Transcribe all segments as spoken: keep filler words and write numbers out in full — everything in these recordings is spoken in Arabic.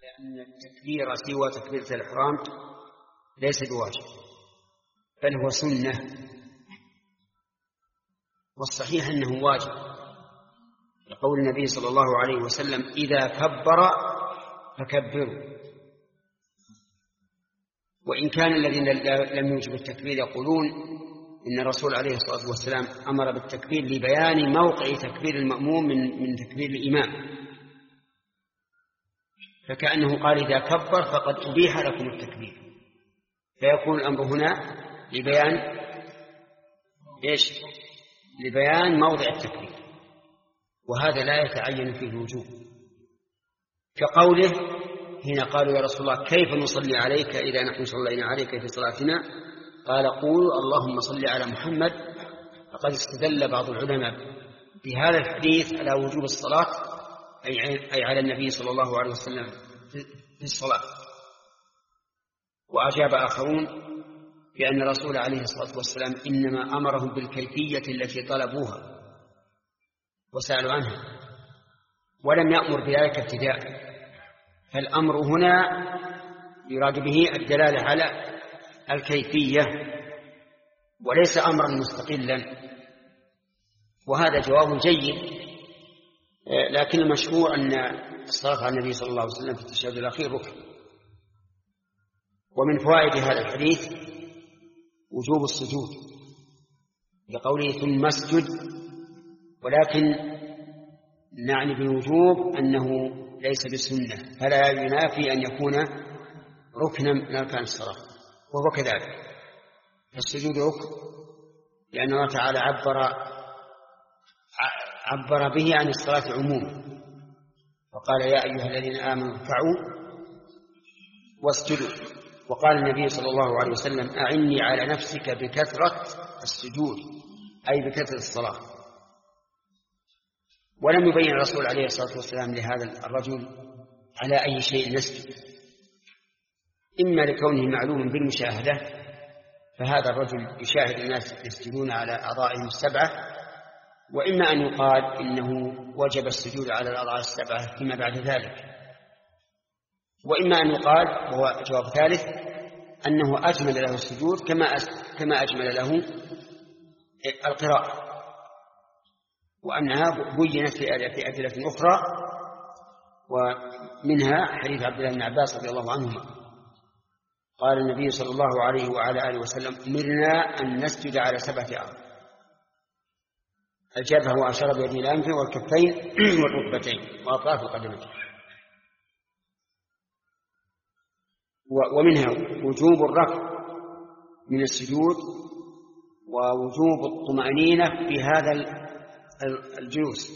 لأن التكبير سوى تكبيرة الإحرام ليس بواجب بل هو سنة، والصحيح أنه واجب لقول النبي صلى الله عليه وسلم إذا كبر فكبروا. وإن كان الذين لم يوجبوا التكبير يقولون إن الرسول عليه الصلاة والسلام أمر بالتكبير لبيان موقع تكبير المأموم من من تكبير الإمام، فكأنه قال إذا كبر فقد أبيح لكم التكبير، فيكون الأمر هنا لبيان إيش؟ لبيان موضع التكبير، وهذا لا يتعين فيه الوجوب. كقوله هنا قالوا يا رسول الله كيف نصلي عليك إذا نحن صلينا عليك في صلاتنا؟ قال قولوا اللهم صل على محمد. فقد استدل بعض العلماء بهذا الحديث على وجوب الصلاة أي على النبي صلى الله عليه وسلم في الصلاة، وأجاب آخرون بأن الرسول عليه الصلاة والسلام إنما أمرهم بالكيفية التي طلبوها وسألوا عنها، ولم يأمر بذلك ابتداء. فالأمر هنا يراد به الدلالة على الكيفية وليس أمرا مستقلا، وهذا جواب جيد. لكن المشهور أن الصلاة على النبي صلى الله عليه وسلم في التشهد الأخير ركن. ومن فوائد هذا الحديث وجوب السجود لقوله ثم اسجد، ولكن نعني بالوجوب أنه ليس بالسنة، فلا ينافي أن يكون ركنا من أركان الصلاة، وهو كذلك. فالسجود ركن لأن الله تعالى عبر عبر به عن الصلاة عموما، فقال يا أيها الذين آمنوا اركعوا واسجدوا. وقال النبي صلى الله عليه وسلم أعني على نفسك بكثرة السجود أي بكثرة الصلاة. ولم يبين الرسول عليه الصلاة والسلام لهذا الرجل على أي شيء نسجد، إما لكونه معلوم بالمشاهدة فهذا الرجل يشاهد الناس يسجدون على أعضائهم السبعة، وإما أن يقال إنه وجب السجود على الأعضاء السبعة فيما بعد ذلك، وإما أن يقال وهو جواب ثالث أنه أجمل له السجود كما كما أجمل له القراءة، وأنها بينت في أدلة أخرى، ومنها حديث عبد الله بن عباس رضي الله عنهما قال النبي صلى الله عليه وعلى آله وسلم أمرنا أن نسجد على سبعة أعضاء: الجبهة وأشار بيده الأنف والكفين والركبتين وأطراف القدمين. ومنها وجوب الرفع من السجود ووجوب الطمأنينة في هذا الجلوس،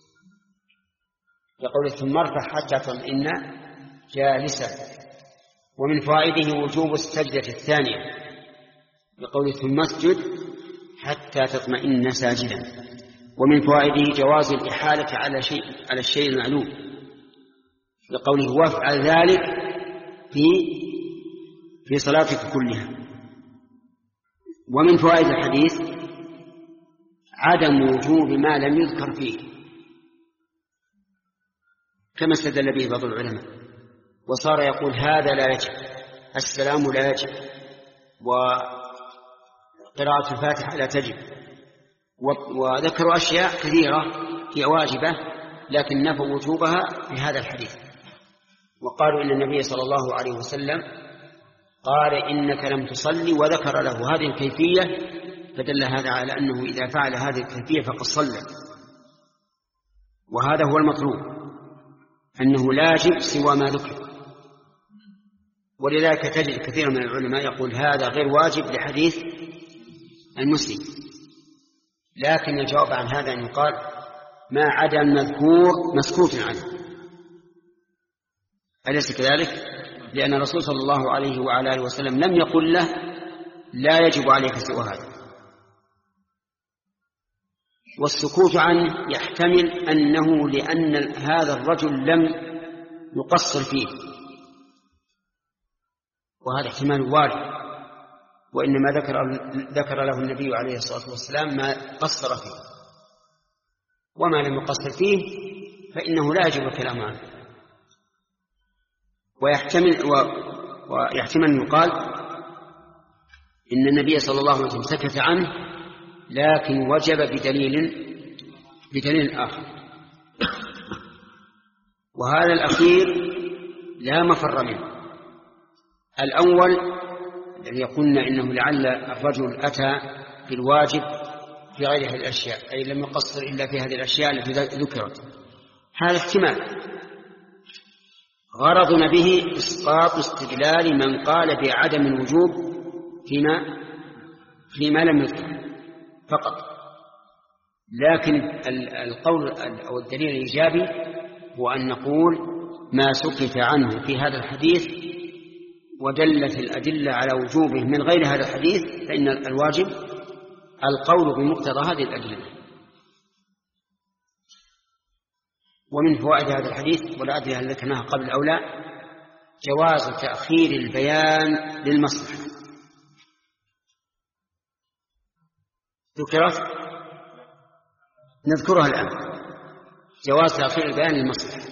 يقول ثم ارفع حتى تطمئن جالسا. ومن فوائده وجوب السجدة الثانية، يقول ثم اسجد حتى تطمئن ساجدا. ومن فوائده جواز الإحالة على شيء على الشيء المعلوم، لقوله وافعل ذلك في في صلاتك كلها. ومن فوائد الحديث عدم وجوب ما لم يذكر فيه كما استدل به بعض العلماء، وصار يقول هذا لا يجب، السلام لا يجب، وقراءة الفاتحة لا تجب، وذكروا أشياء كثيرة هي واجبة لكن نفوا وجوبها في هذا الحديث. وقالوا إن النبي صلى الله عليه وسلم قال إنك لم تصلي وذكر له هذه الكيفية، فدل هذا على أنه إذا فعل هذه الكيفية فقد صلى، وهذا هو المطلوب، أنه لا يجب سوى ما ذكر. ولذلك تجد كثير من العلماء يقول هذا غير واجب لحديث المسلم، لكن الجواب عن هذا أن يقال ما عدا المذكور مسكوت عنه، أليس كذلك؟ لأن الرسول صلى الله عليه وعلى آله وسلم لم يقل له لا يجب عليك سوى هذا. والسكوت عنه يحتمل أنه لأن هذا الرجل لم يقصر فيه، وهذا احتمال وارد، وإنما ذكر, ذكر له النبي عليه الصلاة والسلام ما قصر فيه، وما لم يقصر فيه فإنه لا يجب الكلام عنه. ويحتمل, ويحتمل أن يقال إن النبي صلى الله عليه وسلم سكت عنه لكن وجب بدليل بدليل آخر. وهذا الأخير لا مفر منه. الأول الذي قلنا إنه لعل الرجل أتى بالواجب في غير هذه الأشياء، أي لم يقصر إلا في هذه الأشياء التي ذكرت، هذا احتمال. غرضنا به إسقاط استدلال من قال بعدم الوجوب فيما فيما لم يذكر فقط. لكن القول أو الدليل الإيجابي هو أن نقول ما سكت عنه في هذا الحديث ودلت الأدلة على وجوبه من غير هذا الحديث فإن الواجب القول بمقتضى هذه الأدلة. ومن فوائد هذا الحديث، ولا أدري هل ذكرناها قبل أو لا، جواز تأخير البيان للمصلحة. ذكرت نذكرها الآن، جواز تأخير البيان للمصلحة،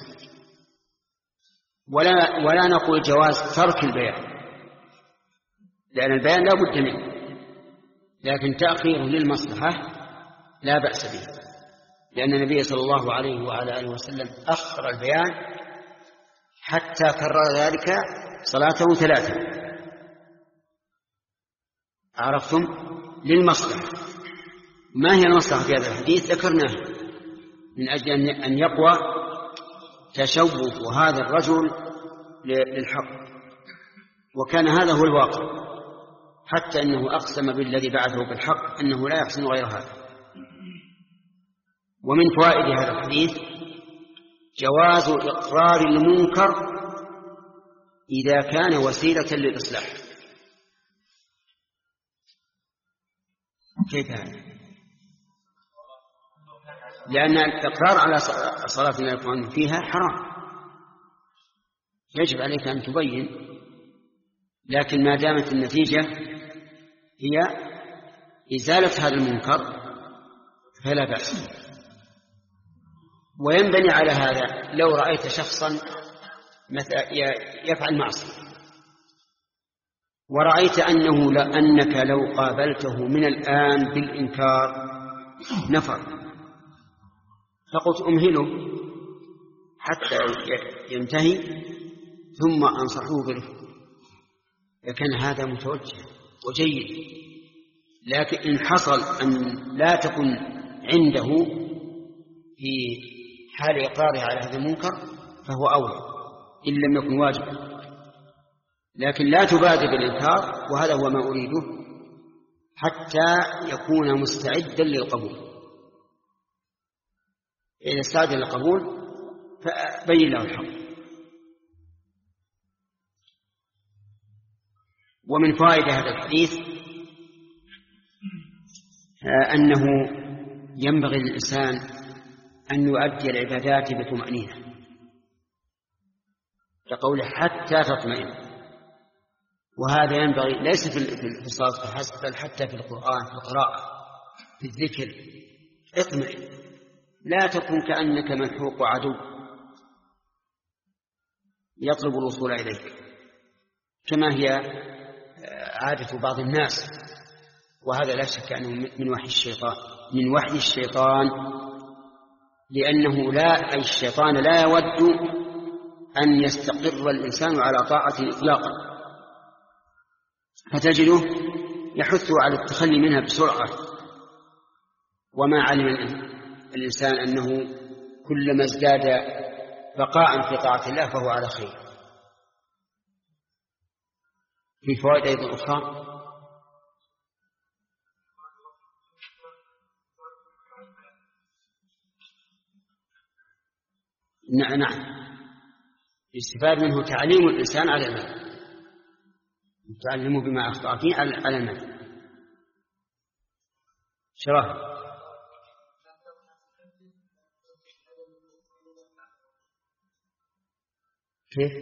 ولا ولا نقول جواز ترك البيان، لأن البيان لا بد منه، لكن تأخيره للمصلحة لا بأس به، لأن النبي صلى الله عليه وعلى آله وسلم أخر البيان حتى كرر ذلك صلاته ثلاثة. عرفتم؟ للمصلحة. ما هي المصلحة في هذا الحديث؟ ذكرناها من أجل أن يقوى تشوف هذا الرجل للحق، وكان هذا هو الواقع، حتى أنه أقسم بالذي بعثه بالحق أنه لا يحسن غير هذا. ومن فوائد هذا الحديث جواز إقرار المنكر إذا كان وسيلة للإصلاح. كيف هذا؟ لأن الإقرار على صلاة لا يقوم فيها حرام، يجب عليك أن تبين، لكن ما دامت النتيجة هي إزالة هذا المنكر فلا بأس. وينبني على هذا لو رأيت شخصا يفعل معصية ورأيت أنه لأنك لو قابلته من الآن بالإنكار نفر، فقلت أمهله حتى ينتهي ثم أنصحوه بالرفق، لكن هذا متوجه وجيد. لكن إن حصل أن لا تكن عنده في حال إقراره على هذا المنكر فهو أولى إن لم يكن واجبا، لكن لا تبادر بالإنكار، وهذا هو ما أريده، حتى يكون مستعدا للقبول. إذا استعد للقبول فبين له الحق. ومن فائدة هذا الحديث أنه ينبغي للإنسان أن يؤدي العبادات بطمأنينة، كقوله حتى تطمئن، وهذا ينبغي ليس في الصلاة فحسب بل حتى في القرآن، في القراءة، في الذكر. اطمئن، لا تكن كأنك ملحوق عدو يطلب الوصول إليك، كما هي عادة بعض الناس، وهذا لا شك أنه من وحي الشيطان من وحي الشيطان لأنه لا أي الشيطان لا يود أن يستقر الإنسان على طاعته إطلاقا، فتجده يحث على التخلي منها بسرعة. وما علم الإنسان أنه كلما ازداد بقاء في طاعة الله فهو على خير. في فوائد أيضا أخرى، نعم يستفاد منه تعليم الإنسان على المال، تعلمه بما أخطأ فيه على المال. شرح كيف؟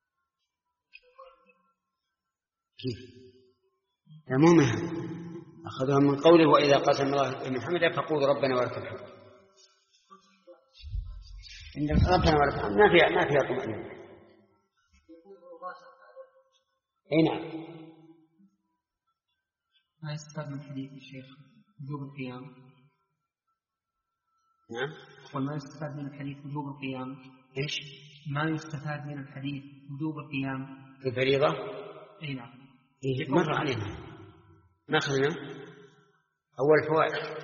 كيف؟ مو مهم أخذها من قوله وإذا قسم الله ابن حمد فقول ربنا ولك الحمد. إن ربنا ولك الحمد ما فيها ما فيها طمأنينة. أي نعم. ما يستفاد من حديث الشيخ وجوب القيام؟ نعم. وما يستفاد من الحديث وجوب القيام؟ إيش؟ ما يستفاد من الحديث وجوب القيام في الفريضة؟ أي نعم. إيه مر علينا ما أخذنا أول فوائد.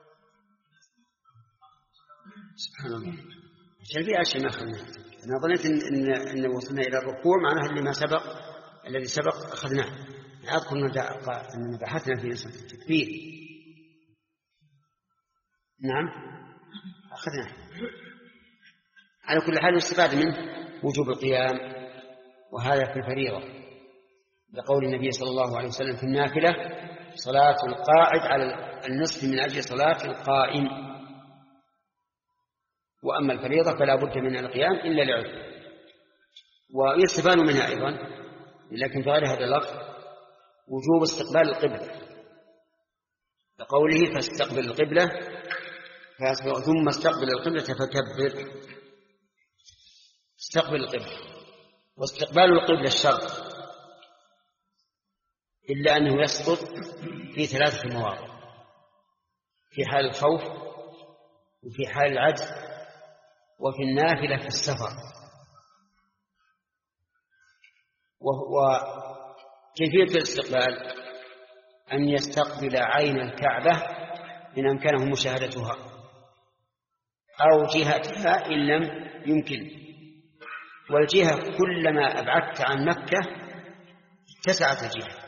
سبحان الله عشان في أشياء ما أخذنا. أنا ظنيت إن, إن, إن وصلنا إلى الركوع معناها اللي ما سبق الذي سبق أخذناه. أذكر أننا بحثنا في نسبة التكبير. نعم أخذناه. على كل حال يستفاد منه وجوب القيام وهذا في الفريضة لقول النبي صلى الله عليه وسلم في النافلة صلاة القاعد على النصف من أجل صلاة القائم. وأما الفريضة فلا بد من القيام إلا لعذر. ويستفاد منها أيضا لكن في غير هذا اللفظ وجوب استقبال القبلة لقوله فاستقبل القبلة ثم استقبل القبلة فكبر. استقبل القبلة واستقبال القبلة الشرط إلا أنه يسقط في ثلاثة مواضع: في حال الخوف وفي حال العجز وفي النافلة في السفر. وكيفية الاستقبال أن يستقبل عين الكعبة إن أمكنه مشاهدتها أو جهتها إن لم يمكن. والجهة كلما أبعدت عن مكة اتسعت الجهة.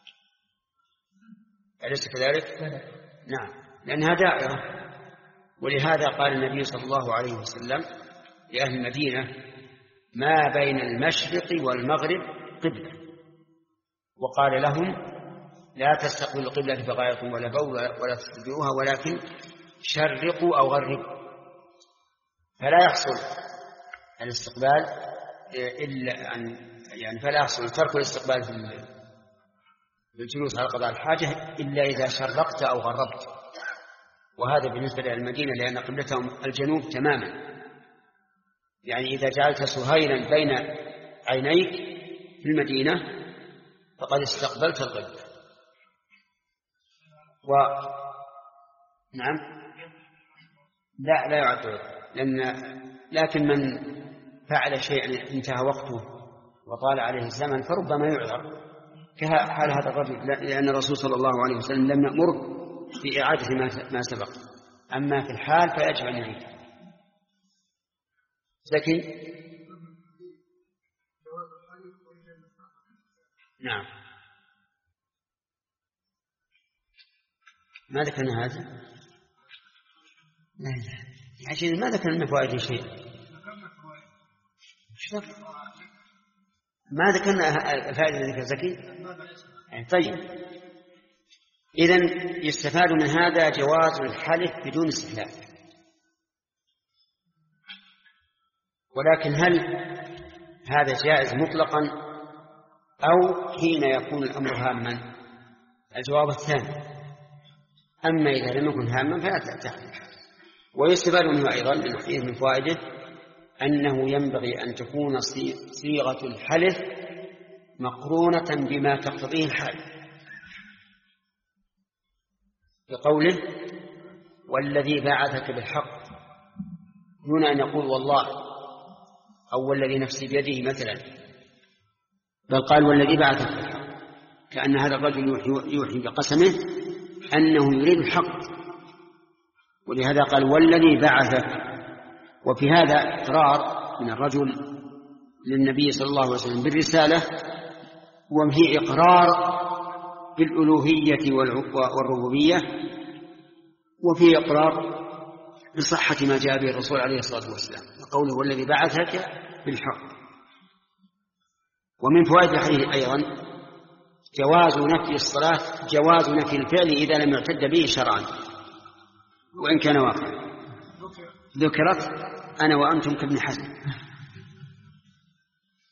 أليس كذلك؟ نعم لأنها دائرة. ولهذا قال النبي صلى الله عليه وسلم لأهل المدينة ما بين المشرق والمغرب قبلة. وقال لهم لا تستقبلوا القبلة بغاية ولا بول ولا تستدبروها ولكن شرقوا أو غربوا. فلا يحصل الاستقبال إلا أن يعني فلا يحصل ترك الاستقبال في الجلوس على قضاء الحاجة إلا إذا شرقت أو غربت. وهذا بالنسبة للمدينة لأن قبلتهم الجنوب تماما. يعني إذا جعلت سهيلا بين عينيك في المدينة فقد استقبلت القبلة. و نعم لا لا يعد لأن لكن من فعل شيئا انتهى وقته وطال عليه الزمن فربما يعذر كحال هذا الرجل لأن الرسول صلى الله عليه وسلم لم يأمره في إعادة ما سبق. أما في الحال فيجب أن يعيد. لكن نعم ما ذكرنا هذا. لا لا عشان ما ذكرنا فوائد شيء. ما ذكرنا الفائدة ذكر زكي. طيب إذن يستفاد من هذا جواز الحلف بدون استحلال. ولكن هل هذا جائز مطلقا أو حين يكون الأمر هاما؟ الجواب الثاني. أما إذا لم يكن هاما فلا تحلف. ويستفاد منه أيضا من فوائده أنه ينبغي أن تكون صيغة الحلف مقرونة بما تقتضيه الحال. بقوله والذي بعثك بالحق دون أن يقول والله أو والذي نفسي بيده مثلا، بل قال والذي بعثك بالحق، كأن هذا الرجل يوحي بقسمه أنه يريد الحق. ولهذا قال والذي بعثك. وفي هذا إقرار من الرجل للنبي صلى الله عليه وسلم بالرسالة وفي إقرار بالألوهية والربوبية وفي إقرار بصحة ما جاء به الرسول عليه الصلاة والسلام وقوله والذي بعثك بالحق. ومن فوائد الحديث أيضا جواز نفي الصلاة جواز نفي الفعل إذا لم يعتد به شرعا وإن كان واقعا. ذكرت أنا وأنتم كابن حزم.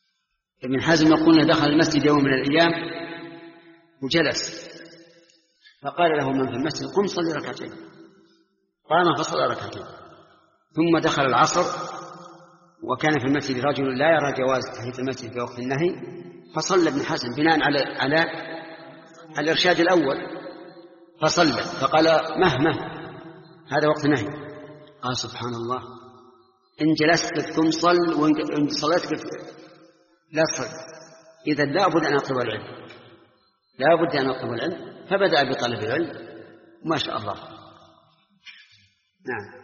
ابن حزم قلنا دخل المسجد يوم من الأيام وجلس فقال له من في المسجد قم صلي ركعتين، قام فصلى ركعتين. ثم دخل العصر وكان في المسجد رجل لا يرى جواز تحية المسجد في وقت النهي، فصلى ابن حزم بناء على على الإرشاد الأول، فصلى فقال مهما هذا وقت نهي. قال سبحان الله، إن جلست قم صل وإن صليت لا تصل، إذا لا بد أن أطلب العلم، لا بد أن أطلب العلم. فبدأ بطلب العلم ما شاء الله. نعم.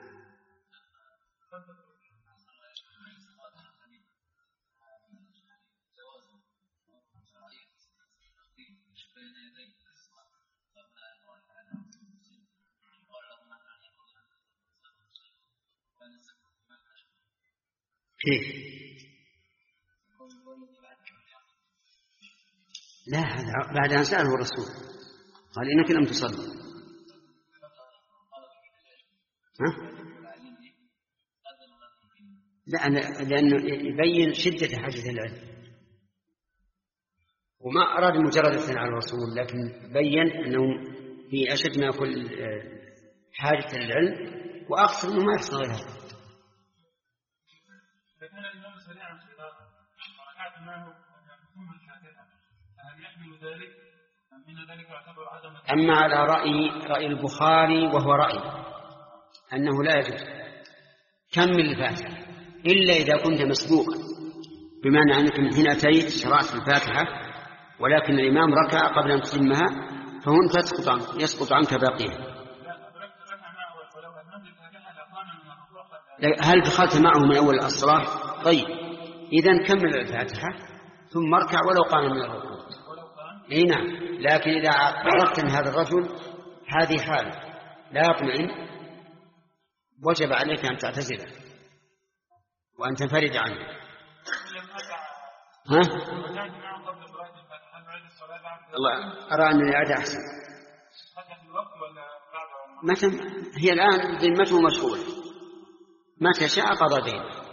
كيف؟ لا، هذا بعد أن سأله الرسول قال إنك لم تصلي. ها؟ لا، لأنه يبين شدة حاجة العلم، وما أراد مجرد الثناء على الرسول، لكن بين أنه في أشد ما يكون حاجة للعلم، وأقصد أنه ما يحصل غير هذا. أما على رأي رأي البخاري وهو رأي أنه لا يجوز كمل الفاتحة إلا إذا كنت مسبوقا، بمعنى أنك من حين أتيت شرعت الفاتحة ولكن الإمام ركع قبل أن تتمها، فهون تسقط عنك يسقط عنك باقيها. هل دخلت معه من أول الصلاة؟ طيب، إذن كمل الفاتحة ثم اركع ولو قام من الركوع. اي نعم، لكن إذا عرفت أن هذا الرجل هذه حاله لا يطمئن، وجب عليك أن تعتزله وأن تنفرد عنه. ها؟ الله أرى أن الإعادة أحسن. متى هي الآن ذمته مشغولة، متى شاء قضى دينه.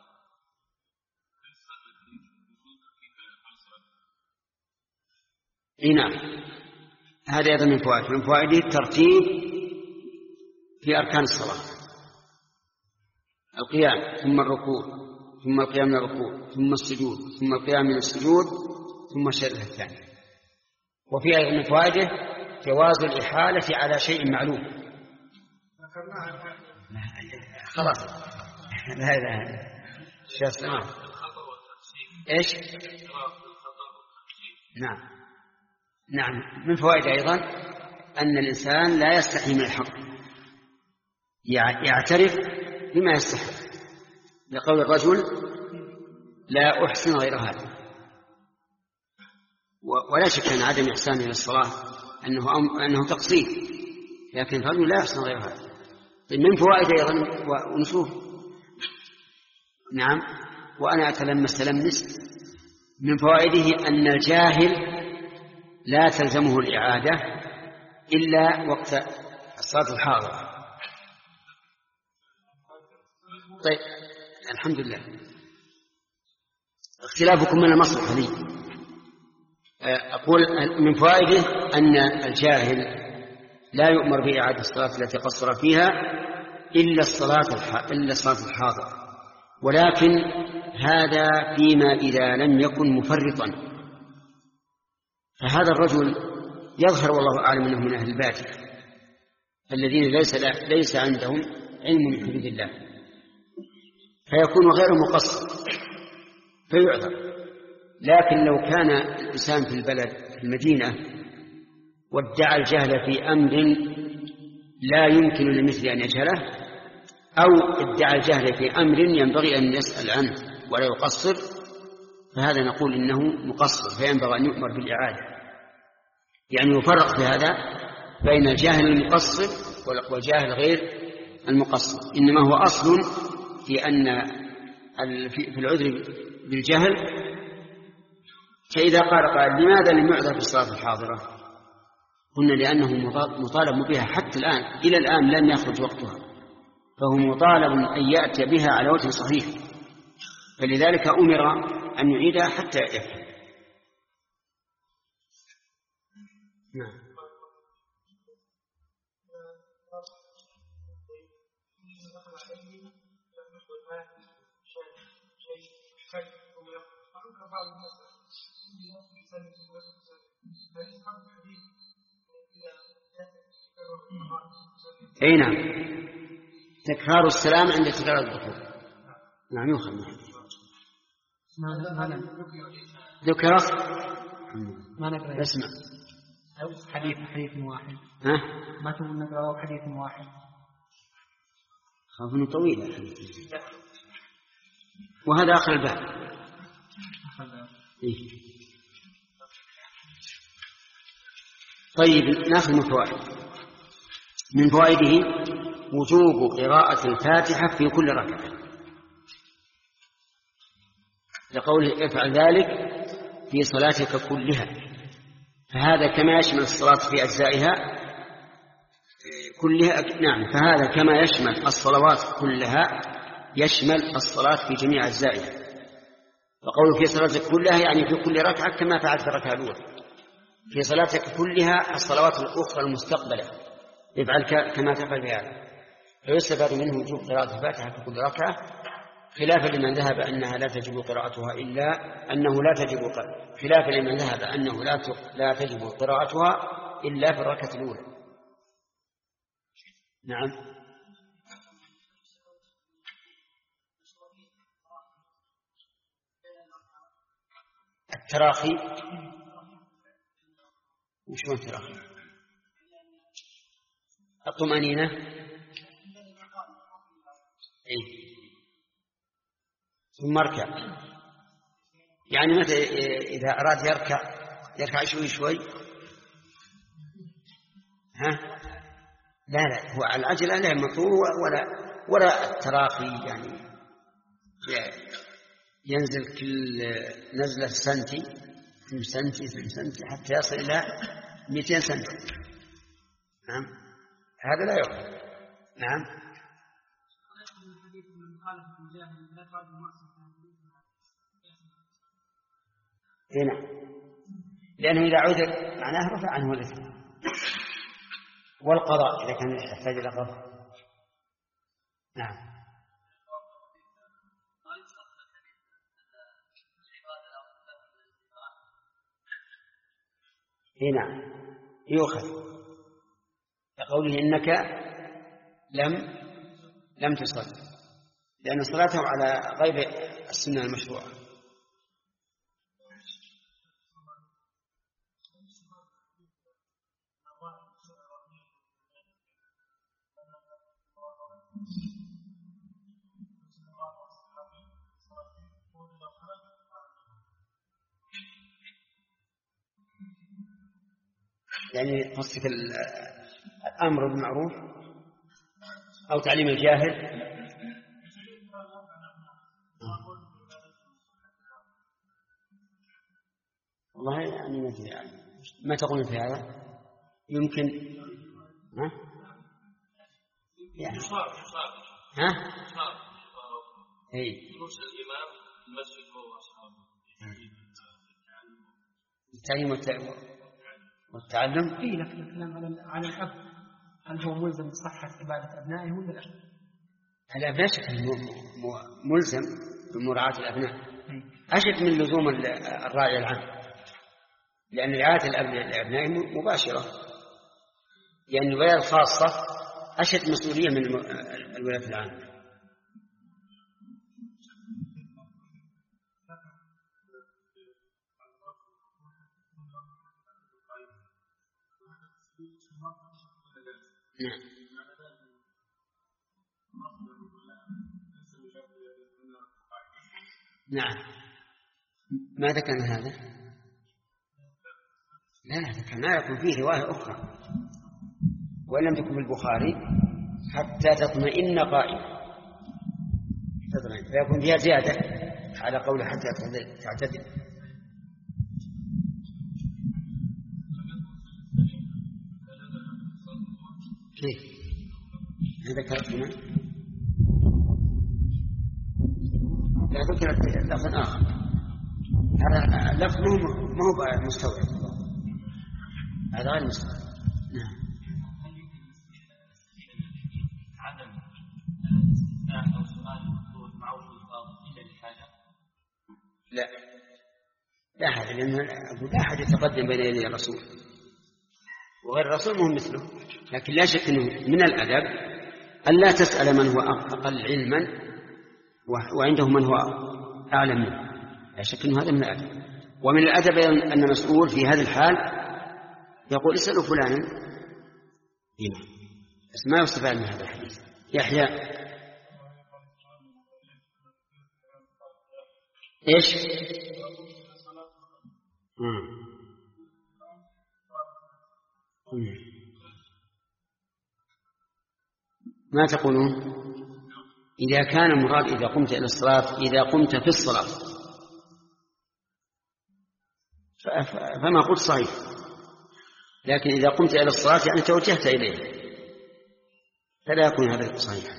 اي نعم، هذا أيضا من فوائد من فوائده الترتيب في أركان الصلاة: القيام ثم الركوع ثم القيام من الركوع ثم السجود ثم القيام من السجود ثم الشريعة الثانية. وفي أيضا من فوائده جواز الإحالة على شيء معلوم. خلاص لا لا شو اسمه ايش؟ نعم نعم. من فوائد أيضا أن الإنسان لا يستحي من الحق، يعترف بما يستحي، لقول الرجل لا أحسن غير هذا. ولا شك أن عدم إحسانه إلى الصلاة أنه, أنه تقصير، لكن الرجل لا يحسن غير هذا. من فوائد أيضا ونشوف. نعم، وأنا أتلمس تلمس. من فوائده أن الجاهل لا تلزمه الإعادة إلا وقت الصلاة الحاضرة. طيب الحمد لله. اختلافكم من المصلحة لي. أقول من فوائده أن الجاهل لا يؤمر بإعادة الصلاة التي قصر فيها إلا الصلاة إلا الصلاة الحاضرة، ولكن هذا فيما إذا لم يكن مفرطا. فهذا الرجل يظهر والله أعلم أنه من أهل البادية الذين ليس ليس عندهم علم من حدود الله، فيكون غير مقصر فيعذر. لكن لو كان الإنسان في البلد في المدينة وادعى الجهل في أمر لا يمكن لمثل أن يجهله، أو ادعى الجهل في أمر ينبغي أن يسأل عنه ولا يقصر، فهذا نقول إنه مقصر فينبغي أن يؤمر بالإعادة. يعني يفرق في هذا بين الجاهل المقصر والجاهل غير المقصر. إنما هو أصل في أن في العذر بالجهل. فإذا قال قال لماذا لم يعذر في الصلاة الحاضرة؟ قلنا لأنه مطالب بها حتى الآن، إلى الآن لم يخرج وقتها، فهو مطالب أن يأتي بها على وجه صحيح، فلذلك أمر أن يعيدها حتى يفهم. نعم. اي نعم، تكرار السلام عند تكرار الدخول. نعم يؤخذ. ذكر ما نقرأ اسمع حديث حديث واحد. ها ما تقول نقرأ حديث واحد، خاف انه طويل وهذا آخر الباب. إيه؟ طيب ناخذ من فوائد. من فوائده وجوب قراءة الفاتحة في كل ركعة، لقوله افعل ذلك في صلاتك كلها، فهذا كما يشمل الصلاة في أجزائها كلها. نعم، فهذا كما يشمل الصلوات كلها يشمل الصلاة في جميع أجزائها. وقوله في صلاتك كلها يعني في كل ركعة كما فعلت في الركعة الأولى. في صلاتك كلها الصلوات الأخرى المستقبلة افعل كما تفعل بهذا. فيستفاد منه وجوب قراءة الفاتحة في كل ركعة، خلافا لمن ذهب أنها لا تجب قراءتها إلا أنه لا تجب قراءة خلافا لمن ذهب أنه لا لا تجب قراءتها إلا في الركعة الأولى. نعم. التراخي وش هو التراخي؟ الطمأنينة. إيه؟ ثم اركع، يعني متى إذا أراد يركع يركع شوي شوي. ها؟ لا لا، هو على العجلة لا مطور ولا ولا التراخي، يعني ينزل كل نزلة سنتي ثم سنتي ثم سنتي حتى يصل إلى مئتين سنتي. نعم، هذا لا يقع. نعم. هنا لأنه إذا عود معناه رفع عنه الإثم. والقضاء إذا كان يحتاج إلى قضاء. نعم. هنا يؤخذ لقوله إنك لم لم تصل، لأن صلاته على غير السنة المشروعة. يعني قصدك الأمر بالمعروف أو تعليم الجاهل؟ والله يعني ما أدري، يعني ما تقولون في هذا؟ يمكن ها؟ يعني ها؟ إيه. التعليم والتعلم. إيه، لكن الكلام على على الأب، هل هو ملزم بصحة عبادة أبنائه ولا لا؟ الأبناء ملزم بمراعاة الأبناء أشد من لزوم الراعي العام، لأن رعاية الأبناء مباشرة، لأن الولاية الخاصة أشد مسؤولية من الولاية العامة. نعم. نعم. ماذا كان هذا؟ لا، ذكر ما يكون فيه رواية أخرى وإن لم تكن في البخاري حتى تطمئن قائمة، فيكون فيها زيادة على قول حتى تعتدل. كيف؟ هذا كلام لا ذكرت لفظ آخر، هذا اللفظ ما هو مستوعب، هذا غير مستوعب. نعم. لا لا أحد، لأن لا أحد يتقدم بين يدي الرسول، وغير الرسول مهم مثله. لكن لا شك أنه من الأدب أن لا تسأل من هو أقل علما وعنده من هو أعلم منه، لا شك أنه هذا من الأدب. ومن الأدب أن المسؤول في هذا الحال يقول اسألوا فلانا، بس ما يستفاد من هذا الحديث. يحيى إيش؟ مم. ما تقولون إذا كان المراد إذا قمت إلى الصلاة إذا قمت في الصلاة فما قلت صحيح، لكن إذا قمت إلى الصلاة يعني توجهت إليه فلا يكون هذا صحيح.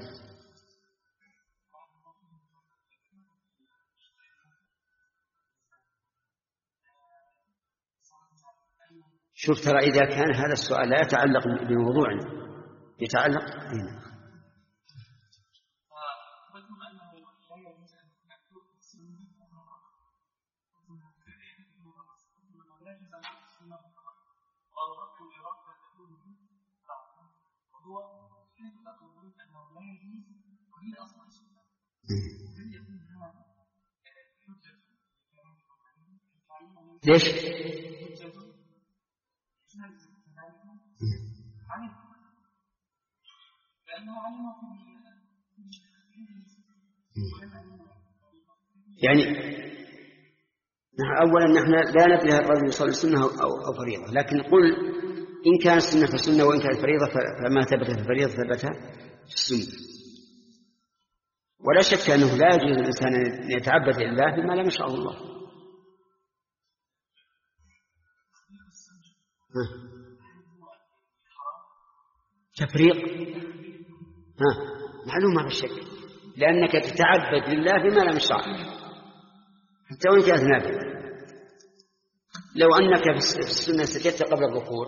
شوف ترى إذا كان هذا السؤال لا يتعلق بموضوع يتعلق هنا. ليش؟ يعني أولا نحن لا ندري هل الرجل يصلي سنة أو فريضة، لكن قل إن كان السنة فسنة وإن كان الفريضة فما ثبت في الفريضة ثبت في السنة. ولا شك أنه لا يجوز الإنسان أن يتعبد لله بما لم يشاء الله. تفريق ها معلومة بالشك، لأنك تتعبد لله بما لم يشاء حتى وإن كانت نافلة. لو أنك في السنة سجدت قبل الركوع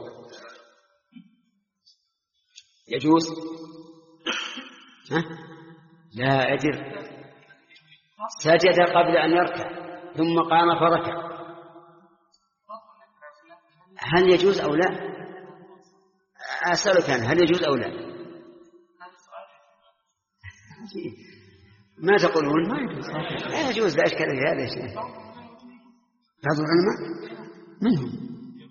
يجوز؟ ها؟ لا أجر، سجد قبل أن يركع ثم قام فركع، هل يجوز أو لا؟ أسألك أنا هل يجوز أو لا؟ ما تقولون؟ ما يجوز، لا يجوز، لا إشكال في هذا الشيء. بعض العلماء منهم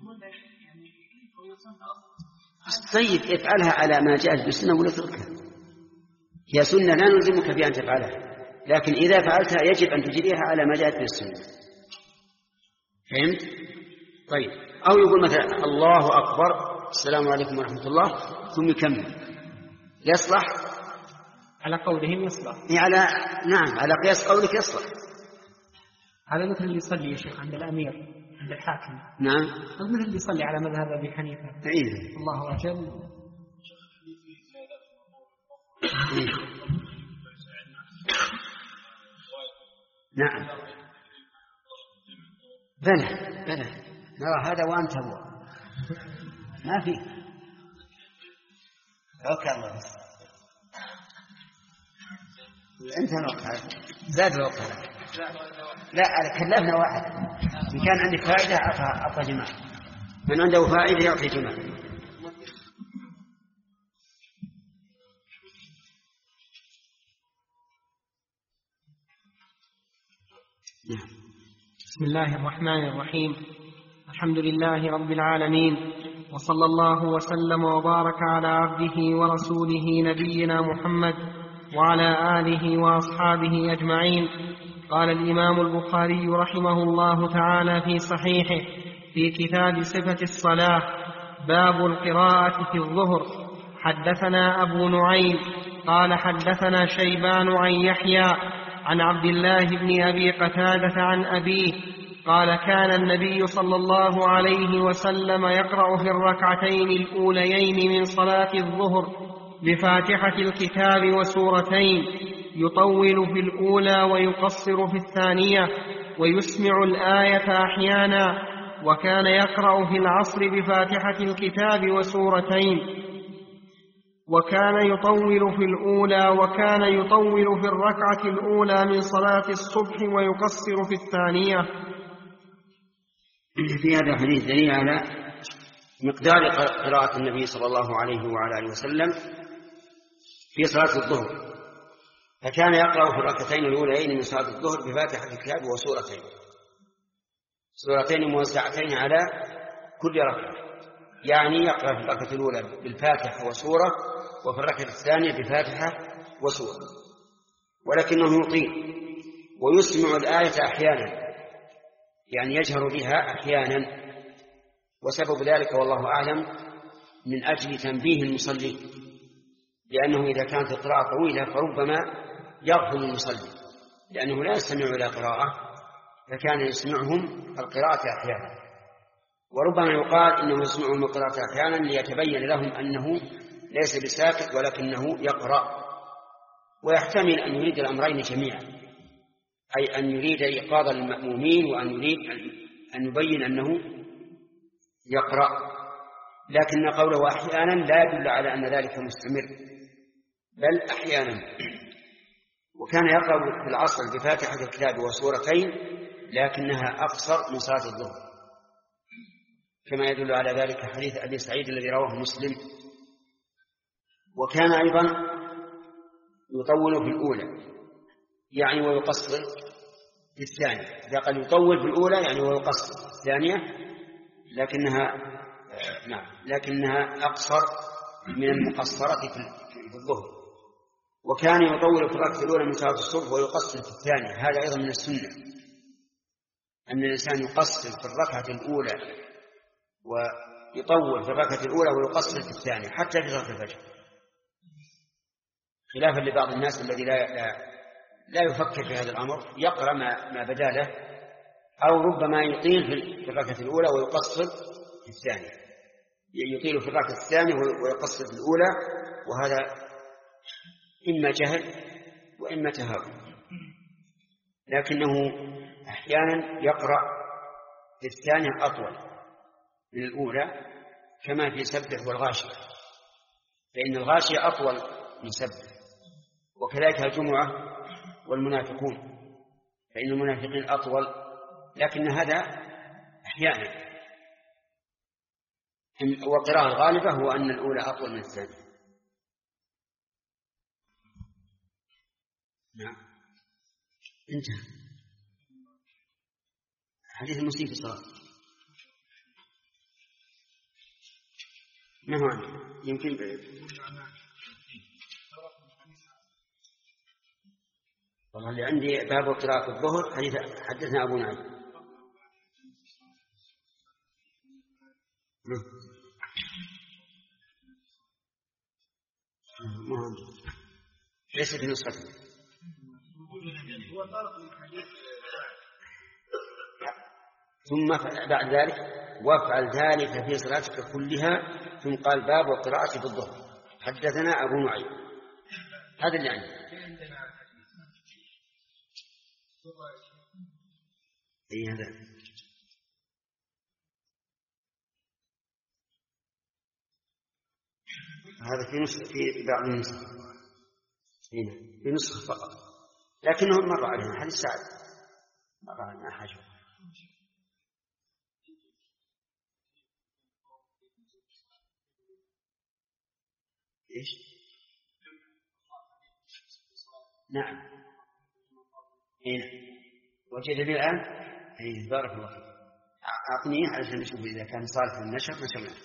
طيب افعلها على ما جاءت بالسنة ولا تركها، هي سنة لا نلزمك بأن تفعلها، لكن إذا فعلتها يجب أن تجريها على ما جاءت بالسنة. فهمت؟ طيب. أو يقول مثلا الله أكبر السلام عليكم ورحمة الله ثم يكمل، يصلح؟ على قولهم يصلح. على نعم على قياس قولك يصلح. هذا مثل اللي يصلي يا شيخ عند الأمير عند الحاكم. نعم. هذا مثل اللي يصلي على مذهب أبي حنيفة. إيه. الله أجل. إيه. نعم. بلى بلى نرى هذا وأنت هو ما في توكل الله بس. أنت الوقت زاد الوقت لا كلفنا واحد إن كان عندك فائدة أعطى أعطى جماعة، من عنده فائدة يعطي جماعة. بسم الله الرحمن الرحيم. الحمد لله رب العالمين، وصلى الله وسلم وبارك على عبده ورسوله نبينا محمد وعلى آله وأصحابه أجمعين. قال الإمام البخاري رحمه الله تعالى في صحيحه في كتاب صفة الصلاة باب القراءة في الظهر. حدثنا أبو نعيم قال حدثنا شيبان عن يحيى عن عبد الله بن أبي قتادة عن أبيه قال كان النبي صلى الله عليه وسلم يقرأ في الركعتين الأوليين من صلاة الظهر بفاتحة الكتاب وسورتين، يطول في الأولى ويقصر في الثانية ويسمع الآية أحيانا، وكان يقرأ في العصر بفاتحة الكتاب وسورتين. وكان يطول في الأولى وكان يطول في الركعة الأولى من صلاة الصبح ويقصر في الثانية. في هذا الحديث دليل على مقدار قراءة النبي صلى الله عليه وعلى آله وسلم في صلاة الظهر، فكان يقرأ في الركعتين الأوليين من صلاة الظهر بفاتحة الكتاب وسورتين سورتين موزعتين على كل ركعة، يعني يقرأ في الركعة الأولى بالفاتحة وسورة، وفي الركعة الثانية بفاتحة وسورة، ولكنه يطيل ويسمع الآية أحيانا، يعني يجهر بها أحيانا، وسبب ذلك والله أعلم من أجل تنبيه المصلي، لأنه إذا كانت القراءة طويلة فربما يغفل المصلي لأنه لا يستمع إلى قراءة، فكان يسمعهم القراءة أحيانا، وربما يقال إنه يسمعهم القراءة أحيانا ليتبين لهم أنه ليس بساكت ولكنه يقرأ، ويحتمل أن يريد الأمرين جميعا، أي أن يريد إيقاظ المأمومين وأن يريد أن يبين أنه يقرأ، لكن قوله أحيانا لا يدل على أن ذلك مستمر، بل أحيانا. وكان يقرأ في العصر بفاتحة الكتاب وسورتين لكنها أقصر من صلاة الظهر، كما يدل على ذلك حديث أبي سعيد الذي رواه مسلم. وكان أيضا يطول في الأولى يعني ويقصر في الثانية، إذا قال يطول في الأولى يعني ويقصر في الثانية، لكنها نعم لكنها أقصر من المقصرة في الظهر. وكان يطول في الركعة الأولى من صلاة الصبح ويقصر في الثانية، هذا أيضا من السنة أن الإنسان يقصر في الركعة الأولى ويطول في الركعة الأولى ويقصر في الثانية حتى في صلاة الفجر، خلافا لبعض الناس الذي لا لا يفكر في هذا الأمر، يقرأ ما ما بدا له، أو ربما يطيل في الركعة الأولى ويقصر في الثانية، يطيل في الركعة الثانية ويقصر في الأولى، وهذا إما جهل وإما تهاون، لكنه أحيانا يقرأ في الثانية أطول من الأولى، كما في سبح والغاشية، فإن الغاشية أطول من سبح، وكذلك الجمعة والمنافقون، فإن المنافقين أطول، لكن هذا أحيانا. وقراءة الغالبة هو أن الأولى أطول من الثانية. نعم انتهى حديث المسيء في الصلاة. ما هو عنه؟ يمكن والله اللي عندي باب قراءة الظهر حديث حدثنا أبو نعيم. ما هو عنده، ليس في نسخته. ثم بعد ذلك وافعل ذلك في صلاتك كلها، ثم قال باب القراءة بالظهر. حدثنا أبو نعيم، هذا اللي عندي. أي هذا هذا في نسخ في بعض النسخ هنا في نسخ فقط، لكنه مر علينا حديث سعد مر علينا حاجة. إيش؟ نعم هنا وجد لي الآن. أي بارك الله فيك، أعطنيه علشان نشوف إذا كان صالح للنشر نشرنا.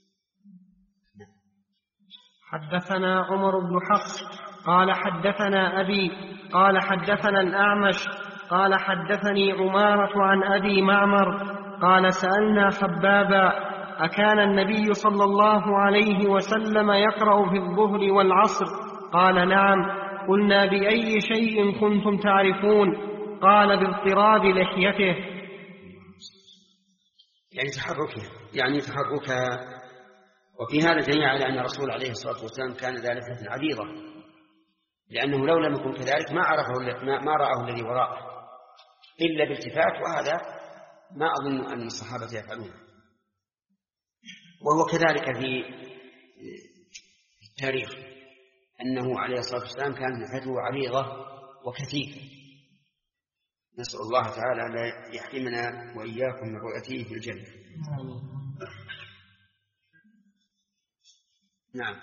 حدثنا عمر بن حفص قال حدثنا أبي قال حدثنا الأعمش قال حدثني عمارة عن أبي معمر قال سألنا خبابا أكان النبي صلى الله عليه وسلم يقرأ في الظهر والعصر؟ قال نعم. قلنا بأي شيء كنتم تعرفون؟ قال باضطراب لحيته، يعني تحركها يعني تحركها. وفي هذا دليل على أن الرسول عليه الصلاة والسلام كان ذا لحية عريضة، لأنه لو لم يكن كذلك ما عرفه ما رآه الذي وراءه إلا بالتفات، وهذا ما أظن أن الصحابة يفعلونه. وهو كذلك في التاريخ أنه عليه الصلاة والسلام كان لحيته عريضة وكثيفة. نسأل الله تعالى أن يحرمنا وإياكم من رؤيته في الجنة. نعم.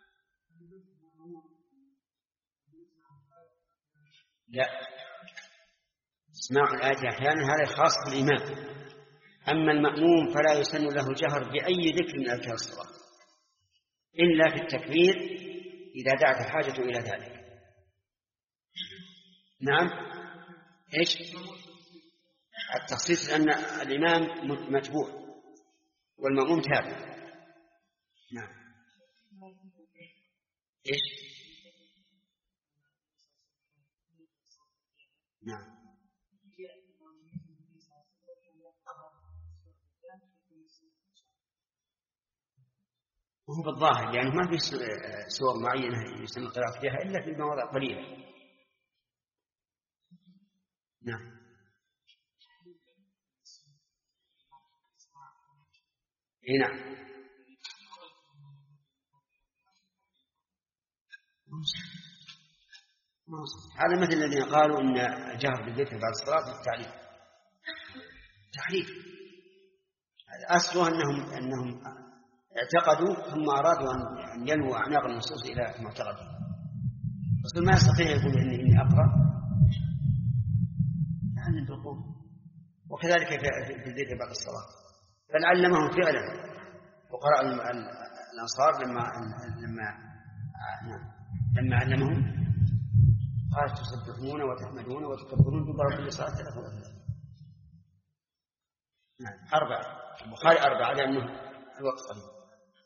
لا، اسماع الآية أحيانا هذا خاص بالإمام، أما المأموم فلا يسن له الجهر بأي ذكر من أذكار الصلاة إلا في التكبير إذا دعت الحاجة إلى ذلك. نعم. إيش التخصيص؟ أن الإمام متبوع والمأموم تابع. نعم. إيش؟ نعم. وهو بالظاهر يعني ما في سور معينة يسمى القراءة فيها إلا في مواضع قليلة. نعم. إيه نعم. هذا مثل الذين قالوا إن الجهر بالذكر بعد الصلاة التعليم تحريف. أصله أنهم أنهم اعتقدوا ثم أرادوا أن ينووا أعناق النصوص إلى معتقدهم. الرسول ما يستطيع يقول إني, إني أقرأ يعني بالقول. وكذلك في الذكر بعد الصلاة، بل علمهم فعلا فقراء الأنصار لما لما لما علمهم قال تسبحون وتحمدون وتكبرون بضرب كل صلاة ثلاثة وثلاثة. نعم. أربعة. البخاري أربعة لأنه الوقت قليل.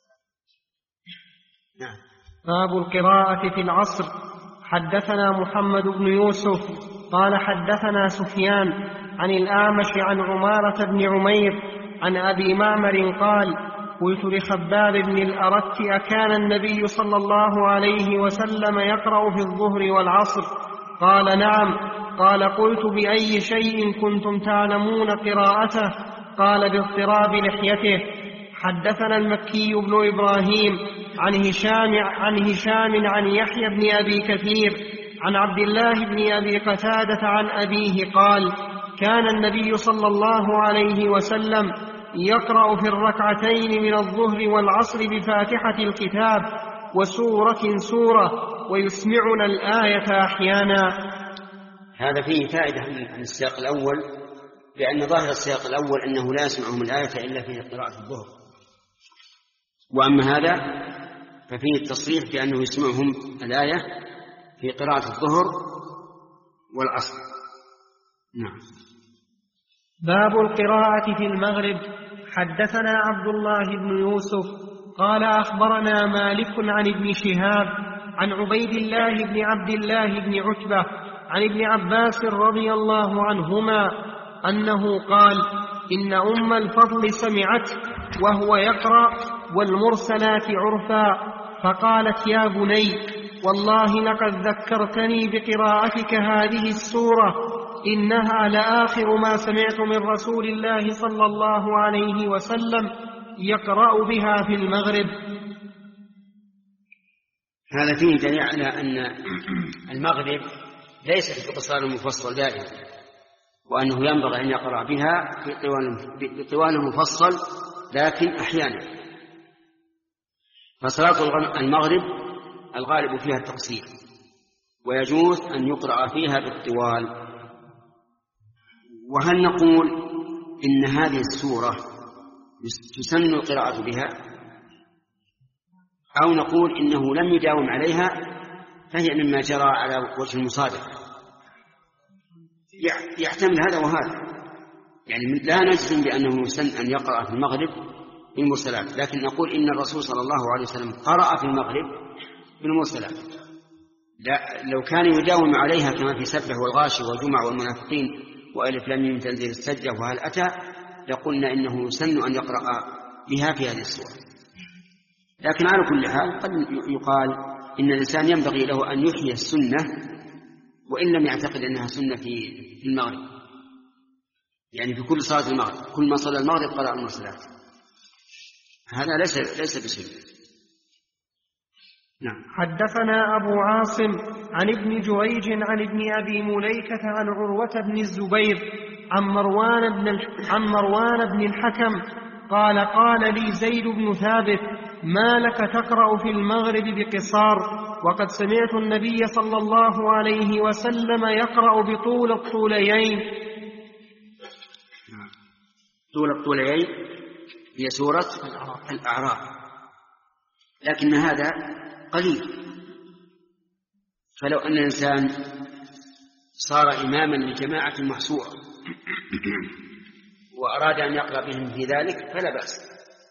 نعم. باب القراءة في العصر. حدثنا محمد بن يوسف قال حدثنا سفيان عن الأعمش عن عمارة بن عمير عن أبي معمر قال قلت لخباب بن الأرت أكان النبي صلى الله عليه وسلم يقرأ في الظهر والعصر؟ قال نعم. قال قلت بأي شيء كنتم تعلمون قراءته؟ قال باضطراب لحيته. حدثنا المكي بن إبراهيم عن هشام عن هشام عن يحيى بن أبي كثير عن عبد الله بن أبي قتادة عن أبيه قال كان النبي صلى الله عليه وسلم يقرأ في الركعتين من الظهر والعصر بفاتحة الكتاب وسورة سورة ويسمعنا الآية أحيانا. هذا فيه فائدة عن السياق الأول، لأن ظاهر السياق الأول أنه لا يسمعهم الآية إلا في قراءة الظهر، وأما هذا ففيه التصريح بأنه يسمعهم الآية في قراءة الظهر والعصر. نعم. باب القراءة في المغرب. حدثنا عبد الله بن يوسف قال أخبرنا مالك عن ابن شهاب عن عبيد الله بن عبد الله بن عتبة عن ابن عباس رضي الله عنهما أنه قال إن أم الفضل سمعت وهو يقرأ والمرسلات عرفا فقالت يا بني والله لقد ذكرتني بقراءتك هذه السورة إنها لآخر ما سمعت من رسول الله صلى الله عليه وسلم يقرأ بها في المغرب. هذا فيه دليل على أن المغرب ليست بقصار مفصل دائما، وأنه ينبغي أن يقرأ بها في طوال مفصل لكن أحيانا. فصلاة المغرب الغالب فيها التقصير، ويجوز أن يقرأ فيها بالطوال. وهل نقول إن هذه السورة تسن القراءة بها، أو نقول إنه لم يداوم عليها فهي مما جرى على وجه المصادفة؟ يحتمل هذا وهذا، يعني لا نجزم بأنه يسن أن يقرأ في المغرب بالمرسلات، لكن نقول إن الرسول صلى الله عليه وسلم قرأ في المغرب بالمرسلات. لو كان يداوم عليها كما في سبح والغاشي والجمع والمنافقين وألف لام ميم تنزيل السجدة وهل أتى لقلنا إنه يسن أن يقرأ بها في هذه السورة. لكن على كل حال قد يقال إن الإنسان ينبغي له أن يحيي السنة وإن لم يعتقد أنها سنة في المغرب، يعني في كل صلاة المغرب كل ما صلى المغرب قرأ المرسلات، هذا ليس ليس بسنة. نعم. حدثنا أبو عاصم عن ابن جريج عن ابن أبي مليكة عن عروة بن الزبير عن مروان بن, عن مروان بن الحكم قال قال لي زيد بن ثابت ما لك تقرأ في المغرب بقصار وقد سمعت النبي صلى الله عليه وسلم يقرأ بطول الطوليين. طول الطوليين هي سورة الأعراف، لكن هذا قليل. فلو أن الإنسان صار إماما لجماعة محصورة وأراد أن يقرأ بهم في ذلك فلا بأس،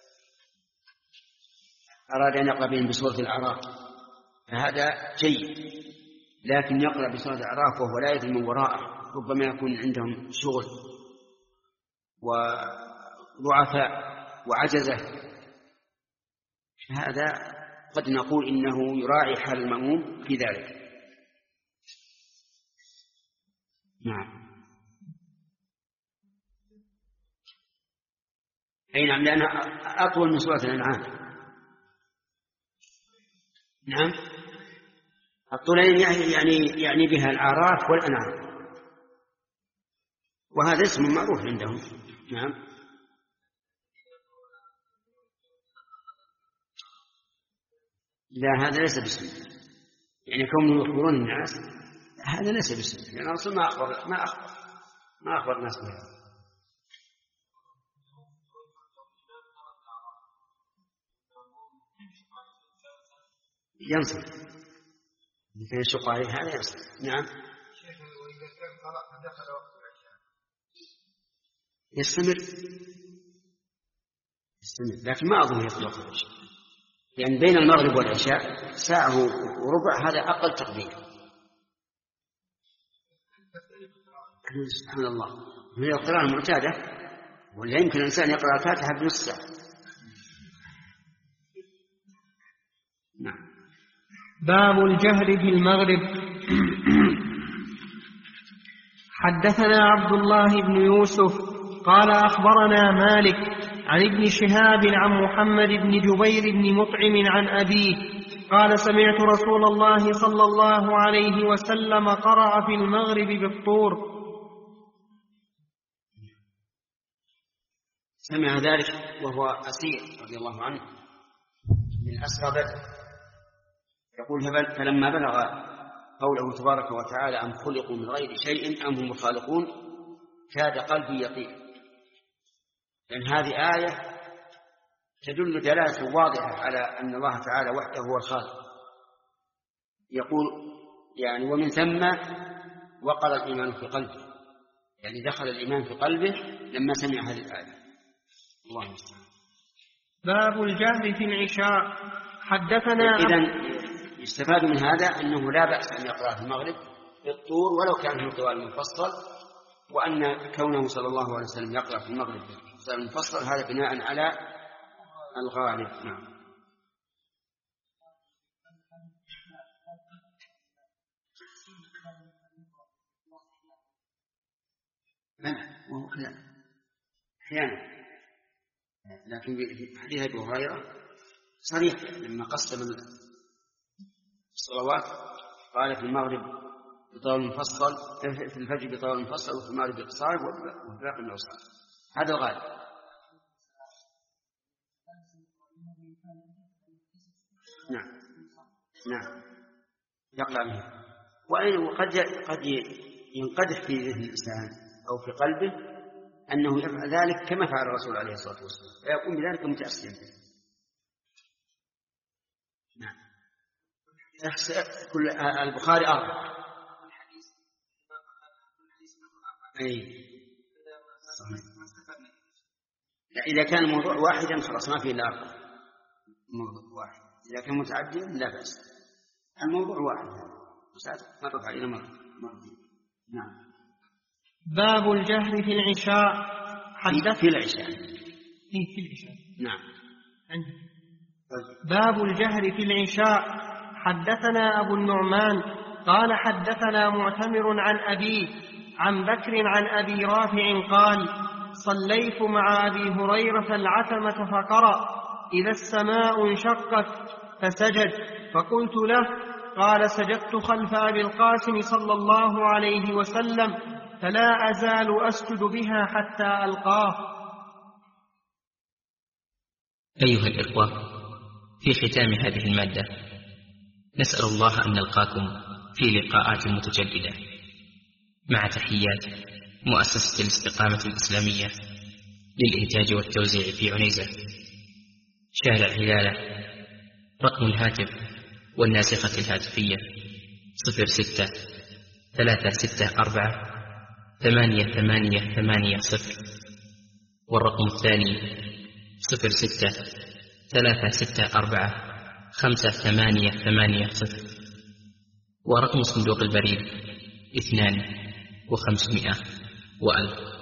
أراد أن يقرأ بهم بسورة الأعراف فهذا جيد، لكن يقرأ بسورة الأعراف وهو لا يدري من وراءه، ربما يكون عندهم شغل وضعفاء وعجزة، هذا قد نقول إنه يراعي حال المأموم في ذلك. نعم. أي نعم، لأنها أطول من سورة الأنعام. نعم. الطولين يعني يعني بها الأعراف والأنعام، وهذا اسم معروف عندهم. نعم. لا، هذا ليس باسم، يعني كونهم يخبرون الناس هذا ليس باسم، لأن الرسول ما أخبر ما أخبر ما أخبر الناس بهذا. ينصر لكي يشق عليه هذا ينصر. نعم. يستمر يستمر لكن ما أظن يطلق العشاء، يعني بين المغرب والعشاء ساعة وربع، هذا أقل تقدير. سبحان الله، هي القراءة المعتادة، ولا يمكن الإنسان يقرأ الفاتحة بنص ساعة. نعم. باب الجهر في المغرب. حدثنا عبد الله بن يوسف قال أخبرنا مالك عن ابن شهاب عن محمد بن جبير بن مطعم عن أبيه قال سمعت رسول الله صلى الله عليه وسلم قرأ في المغرب بالطور. سمع ذلك وهو أسير رضي الله عنه من أسرى بدر، يقول فلما بلغ قوله تبارك وتعالى أم خلقوا من غير شيء أم هم الخالقون كاد قلبي يطير، لأن هذه آية تدل دلالة واضحة على أن الله تعالى وحده هو الخالق. يقول يعني ومن ثم وقر الإيمان في قلبه، يعني دخل الإيمان في قلبه لما سمع هذه الآية. الله المستعان. باب الجهر في العشاء. حدثنا إذن يستفاد من هذا أنه لا بأس أن يقرأ في المغرب بالطور ولو كان في طوال المفصل، وأن كونه صلى الله عليه وسلم يقرأ في المغرب بالطوال المفصل هذا بناء على الغالب. نعم. وهو كذا أحيانا، لكن في حديث أبي هريرة صريح لما قسم الصلوات قال في المغرب بطول مفصل، في الفجر بطول مفصل، وفي المغرب بقصار، وفي باقي الأوصال. هذا الغالب. نعم نعم يقلع به، وقد قد ينقدح في ذهن الإنسان أو في قلبه أنه يفعل ذلك كما فعل الرسول عليه الصلاة والسلام، فيقوم بذلك متأسيا. نعم. كل البخاري أربع. أي. لا، إذا كان الموضوع واحدا خلاص ما فيه إلا أربع. موضوع واحد. إذا كان متعدد لا بأس. الموضوع واحد هذا مرة علينا مرة. نعم. باب الجهر في العشاء. حدث في العشاء. إيه في العشاء. نعم. عندي. باب الجهر في العشاء. حدثنا أبو النعمان قال حدثنا معتمر عن أبيه عن بكر عن أبي رافع قال صليت مع أبي هريرة العتمة فقرأ إذا السماء انشقت فسجد فقلت له: قال: سجدت خلف أبي القاسم صلى الله عليه وسلم، فلا أزال أسجد بها حتى ألقاه. أيها الإخوة، في ختام هذه المادة نسأل الله أن نلقاكم في لقاءات متجددة، مع تحيات مؤسسة الاستقامة الإسلامية للإنتاج والتوزيع في عنيزة، شارع هلالة. رقم الهاتف والناسخة الهاتفية صفر ستة ثلاثة ستة أربعة ثمانية ثمانية ثمانية صفر، والرقم الثاني صفر ستة ثلاثة ستة أربعة خمسة ثمانية ثمانية صفر، ورقم صندوق البريد اثنان وخمسمائة وألف.